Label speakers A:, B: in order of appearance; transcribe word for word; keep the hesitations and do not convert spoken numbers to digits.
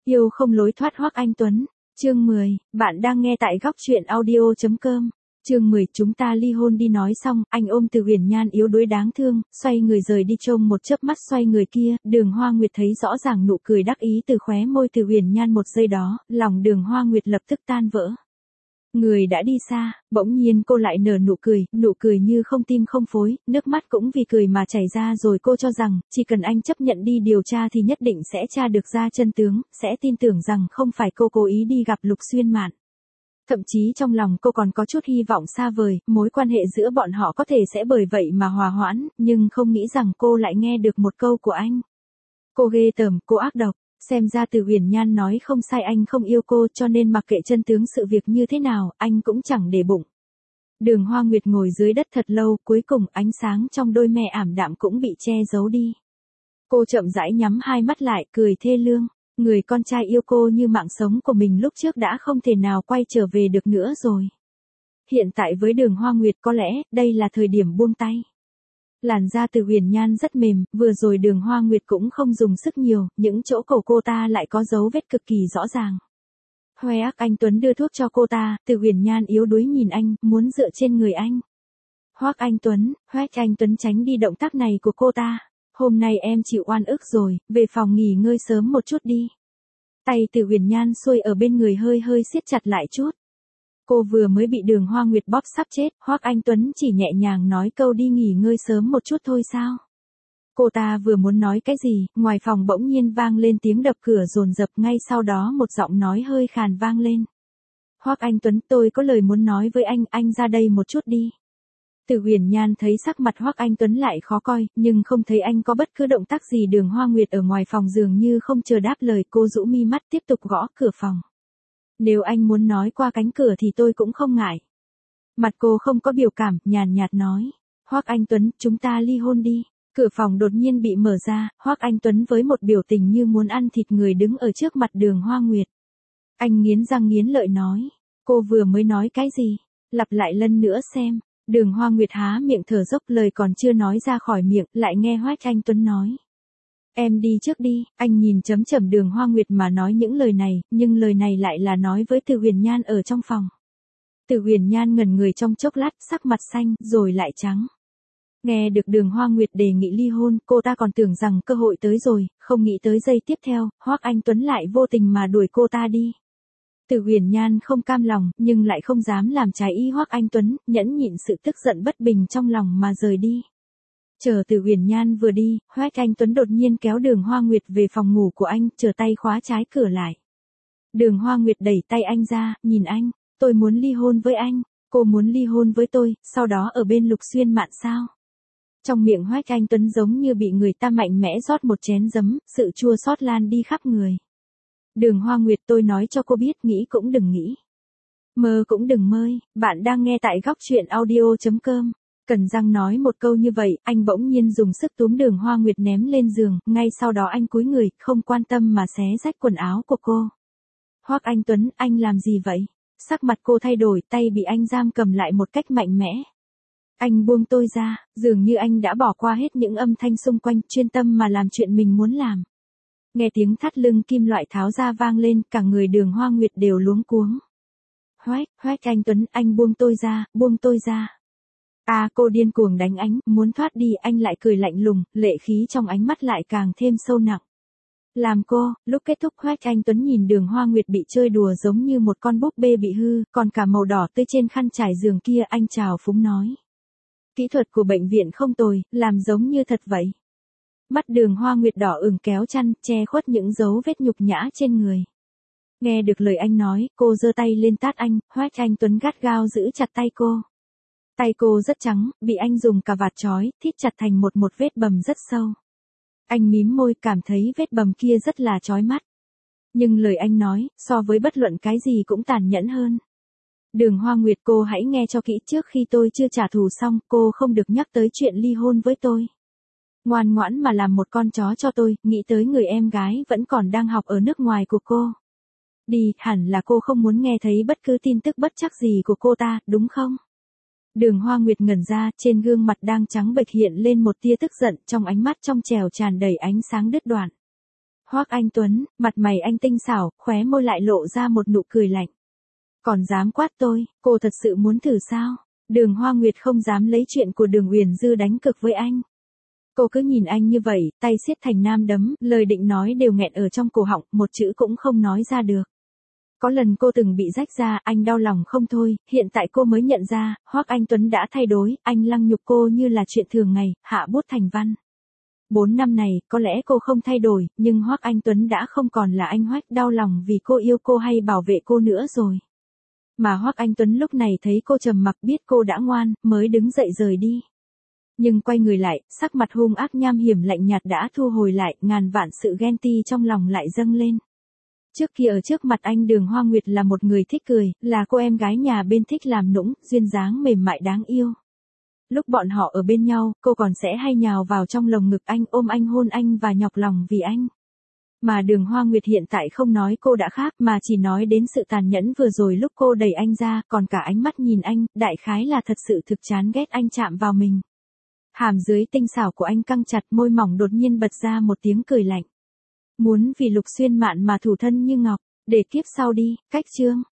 A: Yêu không lối thoát Hoắc Anh Tuấn. Chương mười, bạn đang nghe tại góc truyện audio chấm com. Chương mười, chúng ta ly hôn đi. Nói xong, anh ôm Từ Huyền Nhan yếu đuối đáng thương, xoay người rời đi. Trông một chớp mắt xoay người kia, Đường Hoa Nguyệt thấy rõ ràng nụ cười đắc ý từ khóe môi Từ Huyền Nhan. Một giây đó, lòng Đường Hoa Nguyệt lập tức tan vỡ. Người đã đi xa, bỗng nhiên cô lại nở nụ cười, nụ cười như không tim không phổi, nước mắt cũng vì cười mà chảy ra. Rồi cô cho rằng, chỉ cần anh chấp nhận đi điều tra thì nhất định sẽ tra được ra chân tướng, sẽ tin tưởng rằng không phải cô cố ý đi gặp Lục Xuyên Mạn. Thậm chí trong lòng cô còn có chút hy vọng xa vời, mối quan hệ giữa bọn họ có thể sẽ bởi vậy mà hòa hoãn, nhưng không nghĩ rằng cô lại nghe được một câu của anh. Cô ghê tởm, cô ác độc. Xem ra Từ Huyền Nhan nói không sai, anh không yêu cô, cho nên mặc kệ chân tướng sự việc như thế nào, anh cũng chẳng để bụng. Đường Hoa Nguyệt ngồi dưới đất thật lâu, cuối cùng ánh sáng trong đôi mẹ ảm đạm cũng bị che giấu đi. Cô chậm rãi nhắm hai mắt lại, cười thê lương. Người con trai yêu cô như mạng sống của mình lúc trước đã không thể nào quay trở về được nữa rồi. Hiện tại với Đường Hoa Nguyệt có lẽ, đây là thời điểm buông tay. Làn da Từ Huyền Nhan rất mềm, vừa rồi Đường Hoa Nguyệt cũng không dùng sức nhiều, những chỗ cổ cô ta lại có dấu vết cực kỳ rõ ràng. Hoắc Anh Tuấn đưa thuốc cho cô ta, Từ Huyền Nhan yếu đuối nhìn anh, muốn dựa trên người anh. Hoắc Anh Tuấn, Hoắc Anh Tuấn tránh đi động tác này của cô ta. Hôm nay em chịu oan ức rồi, về phòng nghỉ ngơi sớm một chút đi. Tay Từ Huyền Nhan xuôi ở bên người hơi hơi siết chặt lại chút. Cô vừa mới bị Đường Hoa Nguyệt bóp sắp chết, Hoắc Anh Tuấn chỉ nhẹ nhàng nói câu đi nghỉ ngơi sớm một chút thôi sao. Cô ta vừa muốn nói cái gì, ngoài phòng bỗng nhiên vang lên tiếng đập cửa dồn dập, ngay sau đó một giọng nói hơi khàn vang lên. Hoắc Anh Tuấn, tôi có lời muốn nói với anh, anh ra đây một chút đi. Từ Huyền Nhan thấy sắc mặt Hoắc Anh Tuấn lại khó coi, nhưng không thấy anh có bất cứ động tác gì. Đường Hoa Nguyệt ở ngoài phòng dường như không chờ đáp lời, cô rũ mi mắt tiếp tục gõ cửa phòng. Nếu anh muốn nói qua cánh cửa thì tôi cũng không ngại. Mặt cô không có biểu cảm, nhàn nhạt nói. Hoắc Anh Tuấn, chúng ta ly hôn đi. Cửa phòng đột nhiên bị mở ra, Hoắc Anh Tuấn với một biểu tình như muốn ăn thịt người đứng ở trước mặt Đường Hoa Nguyệt. Anh nghiến răng nghiến lợi nói. Cô vừa mới nói cái gì? Lặp lại lần nữa xem. Đường Hoa Nguyệt há miệng thở dốc, lời còn chưa nói ra khỏi miệng, lại nghe Hoắc Anh Tuấn nói. Em đi trước đi. Anh nhìn chấm chầm Đường Hoa Nguyệt mà nói những lời này, nhưng lời này lại là nói với Từ Huyền Nhan ở trong phòng. Từ Huyền Nhan ngẩn người trong chốc lát, sắc mặt xanh, rồi lại trắng. Nghe được Đường Hoa Nguyệt đề nghị ly hôn, cô ta còn tưởng rằng cơ hội tới rồi, không nghĩ tới giây tiếp theo, Hoắc Anh Tuấn lại vô tình mà đuổi cô ta đi. Từ Huyền Nhan không cam lòng, nhưng lại không dám làm trái ý Hoắc Anh Tuấn, nhẫn nhịn sự tức giận bất bình trong lòng mà rời đi. Chờ Từ Huyền Nhan vừa đi, Hoắc Anh Tuấn đột nhiên kéo Đường Hoa Nguyệt về phòng ngủ của anh, trở tay khóa trái cửa lại. Đường Hoa Nguyệt đẩy tay anh ra, nhìn anh, tôi muốn ly hôn với anh, cô muốn ly hôn với tôi, sau đó ở bên Lục Xuyên Mạn sao? Trong miệng Hoắc Anh Tuấn giống như bị người ta mạnh mẽ rót một chén giấm, sự chua xót lan đi khắp người. Đường Hoa Nguyệt, tôi nói cho cô biết, nghĩ cũng đừng nghĩ. Mơ cũng đừng mơ. Bạn đang nghe tại góc truyện audio chấm com. Cần răng nói một câu như vậy, anh bỗng nhiên dùng sức túm Đường Hoa Nguyệt ném lên giường, ngay sau đó anh cúi người, không quan tâm mà xé rách quần áo của cô. Hoắc Anh Tuấn, anh làm gì vậy? Sắc mặt cô thay đổi, tay bị anh giam cầm lại một cách mạnh mẽ. Anh buông tôi ra, dường như anh đã bỏ qua hết những âm thanh xung quanh, chuyên tâm mà làm chuyện mình muốn làm. Nghe tiếng thắt lưng kim loại tháo ra vang lên, cả người Đường Hoa Nguyệt đều luống cuống. Hoắc, Hoắc Anh Tuấn, anh buông tôi ra, buông tôi ra. À, cô điên cuồng đánh anh, muốn thoát đi, anh lại cười lạnh lùng, lệ khí trong ánh mắt lại càng thêm sâu nặng. Làm cô, lúc kết thúc Hoắc Anh Tuấn nhìn Đường Hoa Nguyệt bị chơi đùa giống như một con búp bê bị hư, còn cả màu đỏ tươi trên khăn trải giường kia, anh trào phúng nói. Kỹ thuật của bệnh viện không tồi, làm giống như thật vậy. Mắt Đường Hoa Nguyệt đỏ ửng kéo chăn, che khuất những dấu vết nhục nhã trên người. Nghe được lời anh nói, cô giơ tay lên tát anh, Hoắc Anh Tuấn gắt gao giữ chặt tay cô. Tay cô rất trắng, bị anh dùng cà vạt trói, thít chặt thành một một vết bầm rất sâu. Anh mím môi, cảm thấy vết bầm kia rất là chói mắt. Nhưng lời anh nói, so với bất luận cái gì cũng tàn nhẫn hơn. Đường Hoa Nguyệt, cô hãy nghe cho kỹ, trước khi tôi chưa trả thù xong, cô không được nhắc tới chuyện ly hôn với tôi. Ngoan ngoãn mà làm một con chó cho tôi, nghĩ tới người em gái vẫn còn đang học ở nước ngoài của cô. Đi, hẳn là cô không muốn nghe thấy bất cứ tin tức bất trắc gì của cô ta, đúng không? Đường Hoa Nguyệt ngẩn ra, trên gương mặt đang trắng bệch hiện lên một tia tức giận, trong ánh mắt trong trẻo tràn đầy ánh sáng đứt đoạn. Hoắc Anh Tuấn, mặt mày anh tinh xảo, khóe môi lại lộ ra một nụ cười lạnh. Còn dám quát tôi, cô thật sự muốn thử sao? Đường Hoa Nguyệt không dám lấy chuyện của Đường Uyển Dư đánh cực với anh. Cô cứ nhìn anh như vậy, tay siết thành nam đấm, lời định nói đều nghẹn ở trong cổ họng, một chữ cũng không nói ra được. Có lần cô từng bị rách ra, anh đau lòng không thôi, hiện tại cô mới nhận ra, Hoắc Anh Tuấn đã thay đổi, anh lăng nhục cô như là chuyện thường ngày, hạ bút thành văn. Bốn năm này, có lẽ cô không thay đổi, nhưng Hoắc Anh Tuấn đã không còn là anh Hoắc đau lòng vì cô yêu cô hay bảo vệ cô nữa rồi. Mà Hoắc Anh Tuấn lúc này thấy cô trầm mặc biết cô đã ngoan, mới đứng dậy rời đi. Nhưng quay người lại, sắc mặt hung ác nham hiểm lạnh nhạt đã thu hồi lại, ngàn vạn sự ghen ti trong lòng lại dâng lên. Trước kia ở trước mặt anh Đường Hoa Nguyệt là một người thích cười, là cô em gái nhà bên thích làm nũng, duyên dáng mềm mại đáng yêu. Lúc bọn họ ở bên nhau, cô còn sẽ hay nhào vào trong lồng ngực anh, ôm anh hôn anh và nhọc lòng vì anh. Mà Đường Hoa Nguyệt hiện tại không nói cô đã khác mà chỉ nói đến sự tàn nhẫn vừa rồi lúc cô đẩy anh ra, còn cả ánh mắt nhìn anh, đại khái là thật sự thực chán ghét anh chạm vào mình. Hàm dưới tinh xảo của anh căng chặt, môi mỏng đột nhiên bật ra một tiếng cười lạnh. Muốn vì Lục Xuyên Mạn mà thủ thân như ngọc, để kiếp sau đi, cách chương.